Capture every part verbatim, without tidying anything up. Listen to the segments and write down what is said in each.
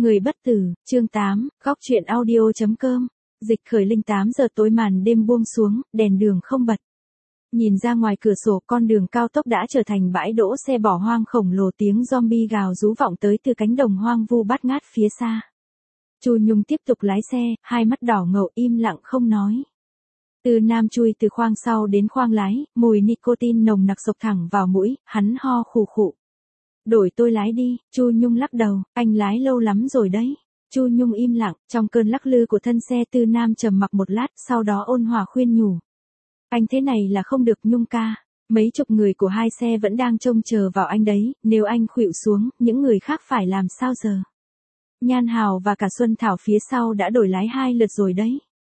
Người bất tử, chương tám, góc truyện audio.com. Dịch khởi linh tám giờ tối màn đêm buông xuống, đèn đường không bật. Nhìn ra ngoài cửa sổ con đường cao tốc đã trở thành bãi đỗ xe bỏ hoang khổng lồ, tiếng zombie gào rú vọng tới từ cánh đồng hoang vu bát ngát phía xa. Chu Nhung tiếp tục lái xe, hai mắt đỏ ngầu im lặng không nói. Từ Nam chui từ khoang sau đến khoang lái, mùi nicotine nồng nặc xộc thẳng vào mũi, hắn ho khù khụ. Đổi tôi lái đi, Chu Nhung lắc đầu, anh lái lâu lắm rồi đấy. Chu Nhung im lặng, trong cơn lắc lư của thân xe Từ Nam trầm mặc một lát, sau đó ôn hòa khuyên nhủ. Anh thế này là không được Nhung ca, mấy chục người của hai xe vẫn đang trông chờ vào anh đấy, nếu anh khuỵu xuống, những người khác phải làm sao giờ? Nhan Hào và cả Xuân Thảo phía sau đã đổi lái hai lượt rồi đấy.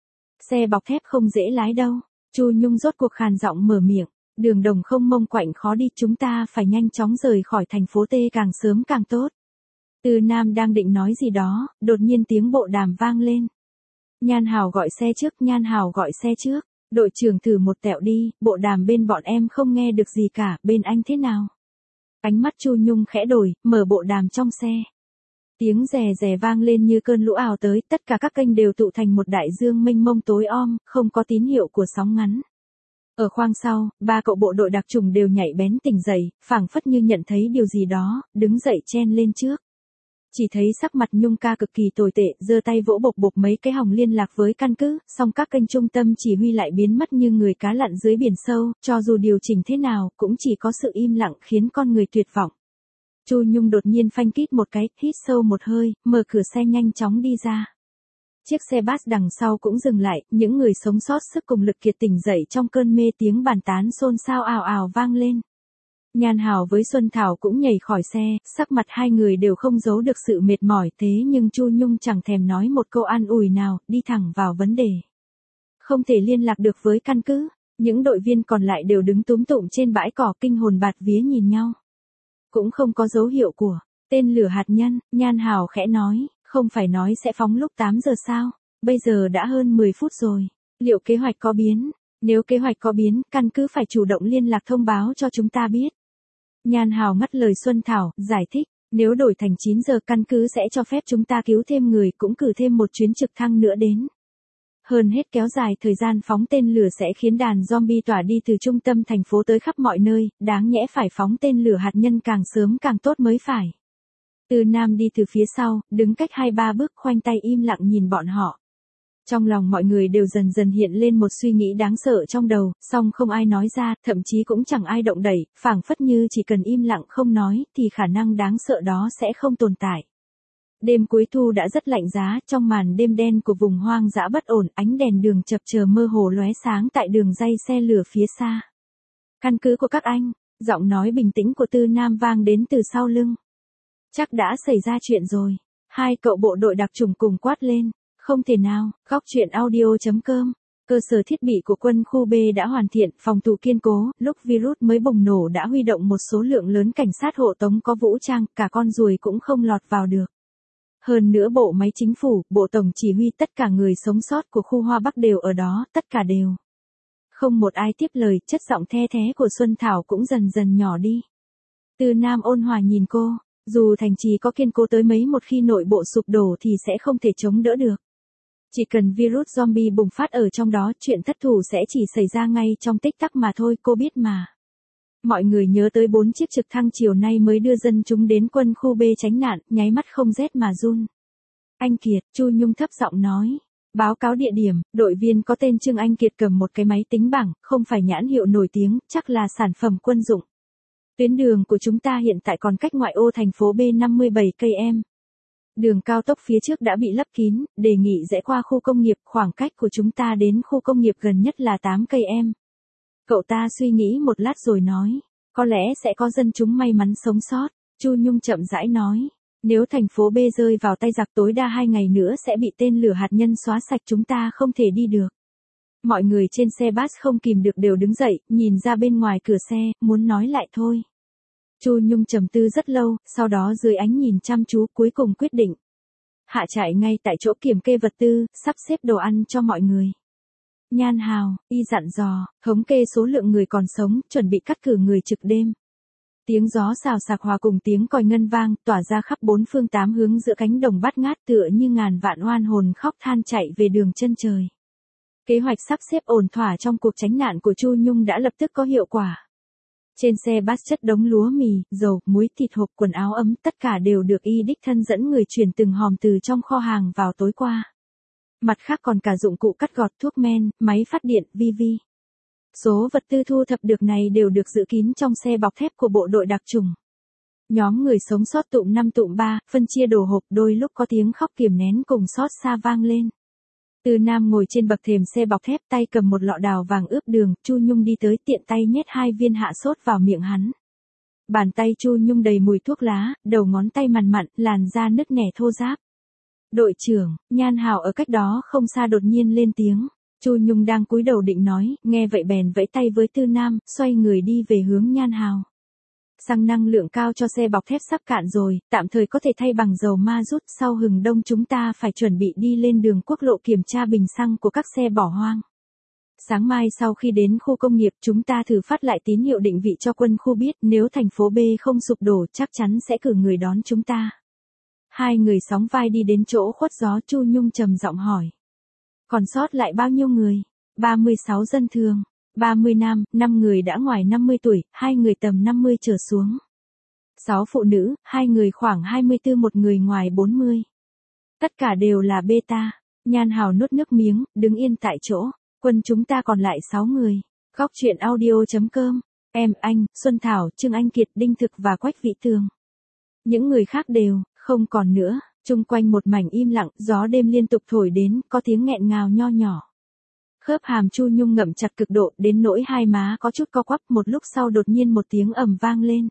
Xe bọc thép không dễ lái đâu, Chu Nhung rốt cuộc khàn giọng mở miệng. Đường đồng không mông quạnh khó đi, chúng ta phải nhanh chóng rời khỏi thành phố T càng sớm càng tốt. Từ Nam đang định nói gì đó, đột nhiên tiếng bộ đàm vang lên. Nhan Hào gọi xe trước, Nhan Hào gọi xe trước. Đội trưởng thử một tẹo đi, bộ đàm bên bọn em không nghe được gì cả, bên anh thế nào? Ánh mắt Chu Nhung khẽ đổi, mở bộ đàm trong xe. Tiếng rè rè vang lên như cơn lũ ào tới, tất cả các kênh đều tụ thành một đại dương mênh mông tối om, không có tín hiệu của sóng ngắn. Ở khoang sau, ba cậu bộ đội đặc trùng đều nhảy bén tỉnh dậy, phảng phất như nhận thấy điều gì đó, đứng dậy chen lên trước. Chỉ thấy sắc mặt Nhung ca cực kỳ tồi tệ, giơ tay vỗ bộc bộc mấy cái hòng liên lạc với căn cứ, song các kênh trung tâm chỉ huy lại biến mất như người cá lặn dưới biển sâu, cho dù điều chỉnh thế nào, cũng chỉ có sự im lặng khiến con người tuyệt vọng. Chu Nhung đột nhiên phanh kít một cái, hít sâu một hơi, mở cửa xe nhanh chóng đi ra. Chiếc xe bus đằng sau cũng dừng lại, những người sống sót sức cùng lực kiệt tỉnh dậy trong cơn mê, tiếng bàn tán xôn xao ào ào vang lên. Nhan Hào với Xuân Thảo cũng nhảy khỏi xe, sắc mặt hai người đều không giấu được sự mệt mỏi, thế nhưng Chu Nhung chẳng thèm nói một câu an ủi nào, đi thẳng vào vấn đề. Không thể liên lạc được với căn cứ, những đội viên còn lại đều đứng túm tụm trên bãi cỏ kinh hồn bạt vía nhìn nhau. Cũng không có dấu hiệu của tên lửa hạt nhân, Nhan Hào khẽ nói. Không phải nói sẽ phóng lúc tám giờ sao? Bây giờ đã hơn mười phút rồi. Liệu kế hoạch có biến? Nếu kế hoạch có biến, căn cứ phải chủ động liên lạc thông báo cho chúng ta biết. Nhan Hào ngắt lời Xuân Thảo, giải thích. Nếu đổi thành chín giờ, căn cứ sẽ cho phép chúng ta cứu thêm người, cũng cử thêm một chuyến trực thăng nữa đến. Hơn hết kéo dài thời gian phóng tên lửa sẽ khiến đàn zombie tỏa đi từ trung tâm thành phố tới khắp mọi nơi, đáng nhẽ phải phóng tên lửa hạt nhân càng sớm càng tốt mới phải. Từ Nam đi từ phía sau, đứng cách hai ba bước, khoanh tay im lặng nhìn bọn họ. Trong lòng mọi người đều dần dần hiện lên một suy nghĩ đáng sợ trong đầu, song không ai nói ra, thậm chí cũng chẳng ai động đẩy, phảng phất như chỉ cần im lặng không nói, thì khả năng đáng sợ đó sẽ không tồn tại. Đêm cuối thu đã rất lạnh giá, trong màn đêm đen của vùng hoang dã bất ổn, ánh đèn đường chập chờn mơ hồ lóe sáng tại đường ray xe lửa phía xa. Căn cứ của các anh, giọng nói bình tĩnh của Từ Nam vang đến từ sau lưng. Chắc đã xảy ra chuyện rồi. Hai cậu bộ đội đặc trùng cùng quát lên. Không thể nào, góc truyện audio.com. Cơ sở thiết bị của quân khu B đã hoàn thiện, phòng thủ kiên cố, lúc virus mới bùng nổ đã huy động một số lượng lớn cảnh sát hộ tống có vũ trang, cả con ruồi cũng không lọt vào được. Hơn nữa bộ máy chính phủ, bộ tổng chỉ huy, tất cả người sống sót của khu Hoa Bắc đều ở đó, tất cả đều. Không một ai tiếp lời, chất giọng the thé của Xuân Thảo cũng dần dần nhỏ đi. Từ Nam ôn hòa nhìn cô. Dù thành trì có kiên cố tới mấy, một khi nội bộ sụp đổ thì sẽ không thể chống đỡ được. Chỉ cần virus zombie bùng phát ở trong đó, chuyện thất thủ sẽ chỉ xảy ra ngay trong tích tắc mà thôi, cô biết mà. Mọi người nhớ tới bốn chiếc trực thăng chiều nay mới đưa dân chúng đến quân khu B tránh nạn, nháy mắt không rét mà run. Anh Kiệt, Chu Nhung thấp giọng nói. Báo cáo địa điểm, đội viên có tên Trương Anh Kiệt cầm một cái máy tính bảng, không phải nhãn hiệu nổi tiếng, chắc là sản phẩm quân dụng. Tuyến đường của chúng ta hiện tại còn cách ngoại ô thành phố B năm mươi bảy cây số. Đường cao tốc phía trước đã bị lấp kín, đề nghị rẽ qua khu công nghiệp, khoảng cách của chúng ta đến khu công nghiệp gần nhất là tám cây số. Cậu ta suy nghĩ một lát rồi nói, có lẽ sẽ có dân chúng may mắn sống sót. Chu Nhung chậm rãi nói, nếu thành phố B rơi vào tay giặc tối đa hai ngày nữa sẽ bị tên lửa hạt nhân xóa sạch, chúng ta không thể đi được. Mọi người trên xe bus không kìm được đều đứng dậy, nhìn ra bên ngoài cửa xe, muốn nói lại thôi. Chu Nhung trầm tư rất lâu, sau đó dưới ánh nhìn chăm chú cuối cùng quyết định. Hạ trại ngay tại chỗ kiểm kê vật tư, sắp xếp đồ ăn cho mọi người. Nhan Hào, y dặn dò, thống kê số lượng người còn sống, chuẩn bị cắt cử người trực đêm. Tiếng gió xào xạc hòa cùng tiếng còi ngân vang, tỏa ra khắp bốn phương tám hướng giữa cánh đồng bát ngát tựa như ngàn vạn oan hồn khóc than chạy về đường chân trời. Kế hoạch sắp xếp ổn thỏa trong cuộc tránh nạn của Chu Nhung đã lập tức có hiệu quả. Trên xe bus chất đống lúa mì, dầu, muối, thịt hộp, quần áo ấm, tất cả đều được y đích thân dẫn người chuyển từng hòm từ trong kho hàng vào tối qua. Mặt khác còn cả dụng cụ cắt gọt, thuốc men, máy phát điện, vi vi. Số vật tư thu thập được này đều được giữ kín trong xe bọc thép của bộ đội đặc chủng. Nhóm người sống sót tụm năm tụm ba, phân chia đồ hộp, đôi lúc có tiếng khóc kiềm nén cùng xót xa vang lên. Từ Nam ngồi trên bậc thềm xe bọc thép, tay cầm một lọ đào vàng ướp đường, Chu Nhung đi tới tiện tay nhét hai viên hạ sốt vào miệng hắn. Bàn tay Chu Nhung đầy mùi thuốc lá, đầu ngón tay mằn mặn, làn da nứt nẻ thô ráp. Đội trưởng, Nhan Hào ở cách đó không xa đột nhiên lên tiếng. Chu Nhung đang cúi đầu định nói, nghe vậy bèn vẫy tay với Tư Nam, xoay người đi về hướng Nhan Hào. Xăng năng lượng cao cho xe bọc thép sắp cạn rồi, tạm thời có thể thay bằng dầu ma rút, sau hừng đông chúng ta phải chuẩn bị đi lên đường quốc lộ kiểm tra bình xăng của các xe bỏ hoang. Sáng mai sau khi đến khu công nghiệp chúng ta thử phát lại tín hiệu định vị cho quân khu biết, nếu thành phố B không sụp đổ chắc chắn sẽ cử người đón chúng ta. Hai người sóng vai đi đến chỗ khuất gió, Chu Nhung trầm giọng hỏi. Còn sót lại bao nhiêu người? ba mươi sáu dân thường. ba mươi nam, năm người đã ngoài năm mươi tuổi, hai người tầm năm mươi trở xuống. sáu phụ nữ, hai người khoảng hai mươi tư, một người ngoài bốn mươi. Tất cả đều là beta. Nhan Hào nuốt nước miếng, đứng yên tại chỗ. Quân chúng ta còn lại sáu người. Góc truyện audio chấm com. Em, anh, Xuân Thảo, Trương Anh Kiệt, Đinh Thực và Quách Vĩ Tường. Những người khác đều không còn nữa. Chung quanh một mảnh im lặng, gió đêm liên tục thổi đến, có tiếng nghẹn ngào nho nhỏ. Khớp hàm Chu Nhung ngậm chặt cực độ, đến nỗi hai má có chút co quắp, một lúc sau đột nhiên một tiếng ầm vang lên.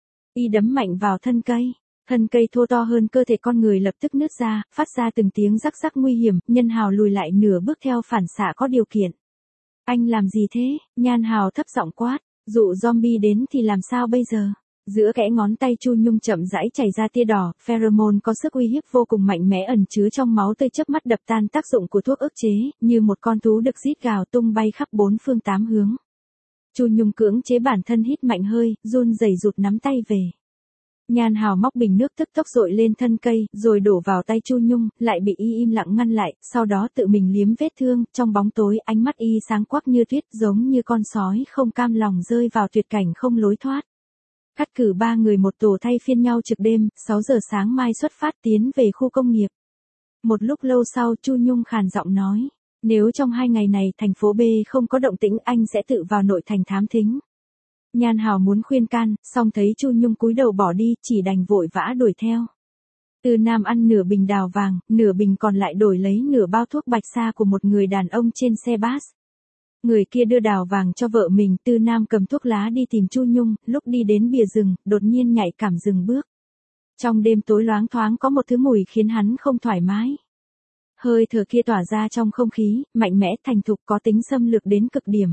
Y đấm mạnh vào thân cây. Thân cây thô to hơn cơ thể con người lập tức nứt ra, phát ra từng tiếng rắc rắc nguy hiểm, Nhan Hào lùi lại nửa bước theo phản xạ có điều kiện. Anh làm gì thế? Nhan Hào thấp giọng quát, dụ zombie đến thì làm sao bây giờ? Giữa kẽ ngón tay Chu Nhung chậm rãi chảy ra tia đỏ, pheromone có sức uy hiếp vô cùng mạnh mẽ ẩn chứa trong máu tươi chớp mắt đập tan tác dụng của thuốc ức chế, như một con thú được rít gào tung bay khắp bốn phương tám hướng. Chu Nhung cưỡng chế bản thân hít mạnh hơi, run rẩy rụt nắm tay về. Nhan Hào móc bình nước tức tốc dội lên thân cây, rồi đổ vào tay Chu Nhung, lại bị y im lặng ngăn lại, sau đó tự mình liếm vết thương, trong bóng tối ánh mắt y sáng quắc như tuyết, giống như con sói không cam lòng rơi vào tuyệt cảnh không lối thoát. Cắt cử ba người một tổ thay phiên nhau trực đêm, sáu giờ sáng mai xuất phát tiến về khu công nghiệp. Một lúc lâu sau Chu Nhung khàn giọng nói, nếu trong hai ngày này thành phố B không có động tĩnh anh sẽ tự vào nội thành thám thính. Nhan Hào muốn khuyên can, song thấy Chu Nhung cúi đầu bỏ đi, chỉ đành vội vã đuổi theo. Từ Nam ăn nửa bình đào vàng, nửa bình còn lại đổi lấy nửa bao thuốc bạch sa của một người đàn ông trên xe bus. Người kia đưa đào vàng cho vợ mình, Tư Nam cầm thuốc lá đi tìm Chu Nhung, lúc đi đến bìa rừng, đột nhiên nhạy cảm dừng bước. Trong đêm tối loáng thoáng có một thứ mùi khiến hắn không thoải mái. Hơi thở kia tỏa ra trong không khí, mạnh mẽ, thành thục, có tính xâm lược đến cực điểm.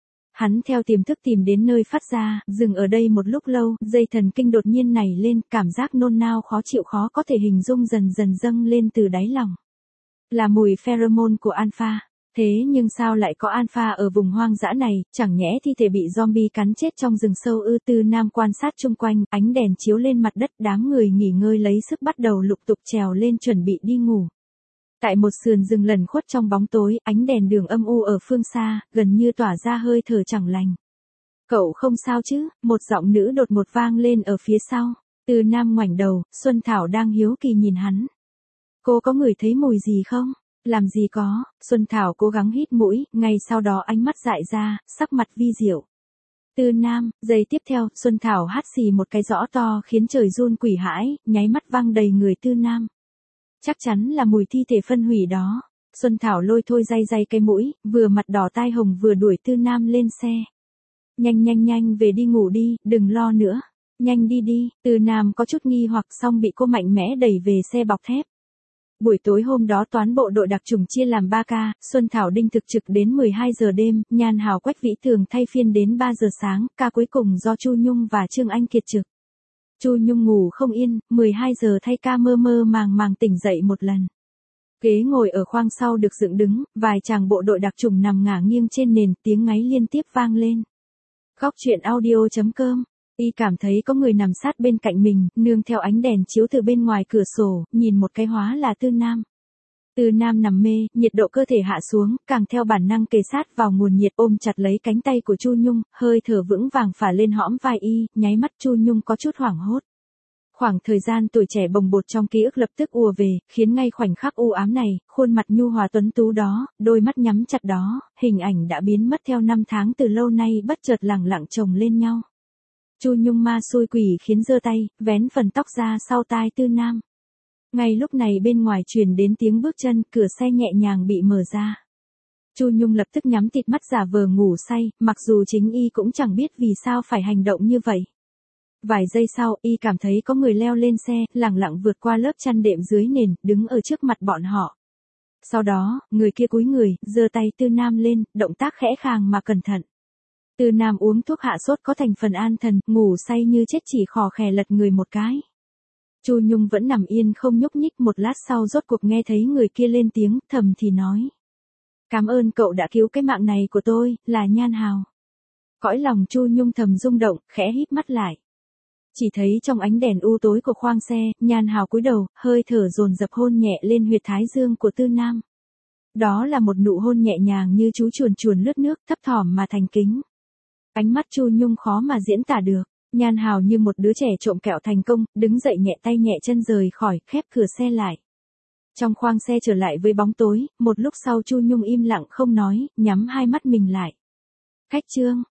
Hắn theo tiềm thức tìm đến nơi phát ra, dừng ở đây một lúc lâu, dây thần kinh đột nhiên nảy lên, cảm giác nôn nao khó chịu khó có thể hình dung dần dần dâng lên từ đáy lòng. Là mùi pheromone của alpha. Thế nhưng sao lại có alpha ở vùng hoang dã này, chẳng nhẽ thi thể bị zombie cắn chết trong rừng sâu ư? Tư Nam quan sát chung quanh, ánh đèn chiếu lên mặt đất, đám người nghỉ ngơi lấy sức bắt đầu lục tục trèo lên chuẩn bị đi ngủ. Tại một sườn rừng lẩn khuất trong bóng tối, ánh đèn đường âm u ở phương xa, gần như tỏa ra hơi thở chẳng lành. Cậu không sao chứ? Một giọng nữ đột ngột vang lên ở phía sau. Tư Nam ngoảnh đầu, Xuân Thảo đang hiếu kỳ nhìn hắn. Cô có ngửi thấy mùi gì không? Làm gì có, Xuân Thảo cố gắng hít mũi, ngay sau đó ánh mắt dại ra, sắc mặt vi diệu. Tư Nam, giây tiếp theo, Xuân Thảo hắt xì một cái rõ to khiến trời run quỷ hãi, nháy mắt văng đầy người Tư Nam. Chắc chắn là mùi thi thể phân hủy đó. Xuân Thảo lôi thôi day day cái mũi, vừa mặt đỏ tai hồng vừa đuổi Tư Nam lên xe. Nhanh nhanh nhanh về đi ngủ đi, đừng lo nữa. Nhanh đi đi, Tư Nam có chút nghi hoặc xong bị cô mạnh mẽ đẩy về xe bọc thép. Buổi tối hôm đó toán bộ đội đặc chủng chia làm ba ca, Xuân Thảo Đinh Thực trực đến mười hai giờ đêm, Nhan Hào Quách Vĩ Tường thay phiên đến ba giờ sáng, ca cuối cùng do Chu Nhung và Trương Anh Kiệt trực. Chu Nhung ngủ không yên, mười hai giờ thay ca mơ mơ màng màng tỉnh dậy một lần. Ghế ngồi ở khoang sau được dựng đứng, vài chàng bộ đội đặc chủng nằm ngả nghiêng trên nền, tiếng ngáy liên tiếp vang lên. Góc truyện audio chấm com Y cảm thấy có người nằm sát bên cạnh mình, nương theo ánh đèn chiếu từ bên ngoài cửa sổ, nhìn một cái hóa là Tư Nam. Tư Nam nằm mê, nhiệt độ cơ thể hạ xuống, càng theo bản năng kề sát vào nguồn nhiệt ôm chặt lấy cánh tay của Chu Nhung, hơi thở vững vàng phả lên hõm vai y, nháy mắt Chu Nhung có chút hoảng hốt. Khoảng thời gian tuổi trẻ bồng bột trong ký ức lập tức ùa về, khiến ngay khoảnh khắc u ám này, khuôn mặt nhu hòa tuấn tú đó, đôi mắt nhắm chặt đó, hình ảnh đã biến mất theo năm tháng từ lâu nay bất chợt lẳng lặng chồng lên nhau. Chu Nhung ma xui quỷ khiến giơ tay, vén phần tóc ra sau tai Tư Nam. Ngay lúc này bên ngoài truyền đến tiếng bước chân, cửa xe nhẹ nhàng bị mở ra. Chu Nhung lập tức nhắm tịt mắt giả vờ ngủ say, mặc dù chính y cũng chẳng biết vì sao phải hành động như vậy. Vài giây sau, y cảm thấy có người leo lên xe, lẳng lặng vượt qua lớp chăn đệm dưới nền, đứng ở trước mặt bọn họ. Sau đó, người kia cúi người, giơ tay Tư Nam lên, động tác khẽ khàng mà cẩn thận. Tư Nam uống thuốc hạ sốt có thành phần an thần, ngủ say như chết chỉ khò khè lật người một cái. Chu Nhung vẫn nằm yên không nhúc nhích, một lát sau rốt cuộc nghe thấy người kia lên tiếng, thầm thì nói. Cảm ơn cậu đã cứu cái mạng này của tôi, là Nhan Hào. Cõi lòng Chu Nhung thầm rung động, khẽ híp mắt lại. Chỉ thấy trong ánh đèn u tối của khoang xe, Nhan Hào cúi đầu, hơi thở dồn dập hôn nhẹ lên huyệt thái dương của Tư Nam. Đó là một nụ hôn nhẹ nhàng như chú chuồn chuồn lướt nước, thấp thỏm mà thành kính. Ánh mắt Chu Nhung khó mà diễn tả được. Nhan Hào như một đứa trẻ trộm kẹo thành công, đứng dậy nhẹ tay nhẹ chân rời khỏi, khép cửa xe lại. Trong khoang xe trở lại với bóng tối, một lúc sau Chu Nhung im lặng không nói, nhắm hai mắt mình lại. Khách trương.